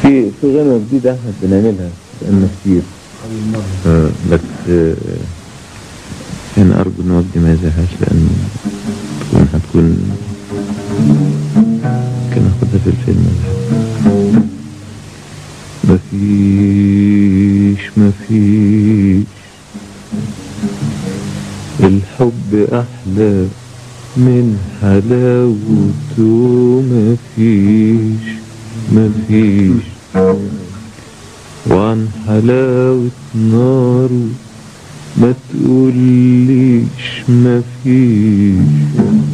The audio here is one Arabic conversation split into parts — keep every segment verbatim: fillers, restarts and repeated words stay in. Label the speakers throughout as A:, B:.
A: في في غنوة جديدة احنا بنعملها بقالنا كتير آه بس آه أنا أرجو إن وجدي ما يزهقش، لأن تكون هتكون كان أخدها في الفيلم. مفيش مفيش الحب أحلى من حلاوته، مفيش مفيش وعن حلاوة ناره ما تقوليش، مفيش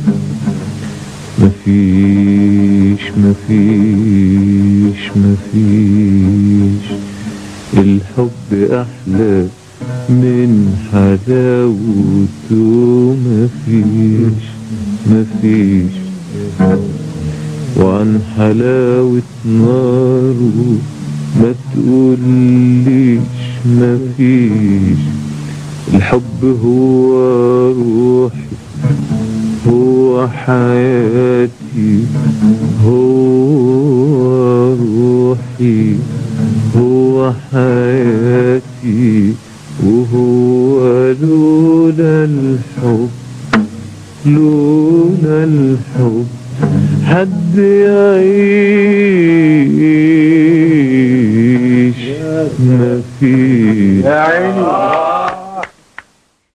A: مفيش مفيش مفيش الحب أحلى من حلاوته، مفيش مفيش وعن حلاوة ناره ما تقوليش، مفيش الحب هو روحي، هو حياتي، هو روحي، هو حياتي، وهو لولا الحب، لولا الحب حد يعيش، مفيش.
B: يا عيني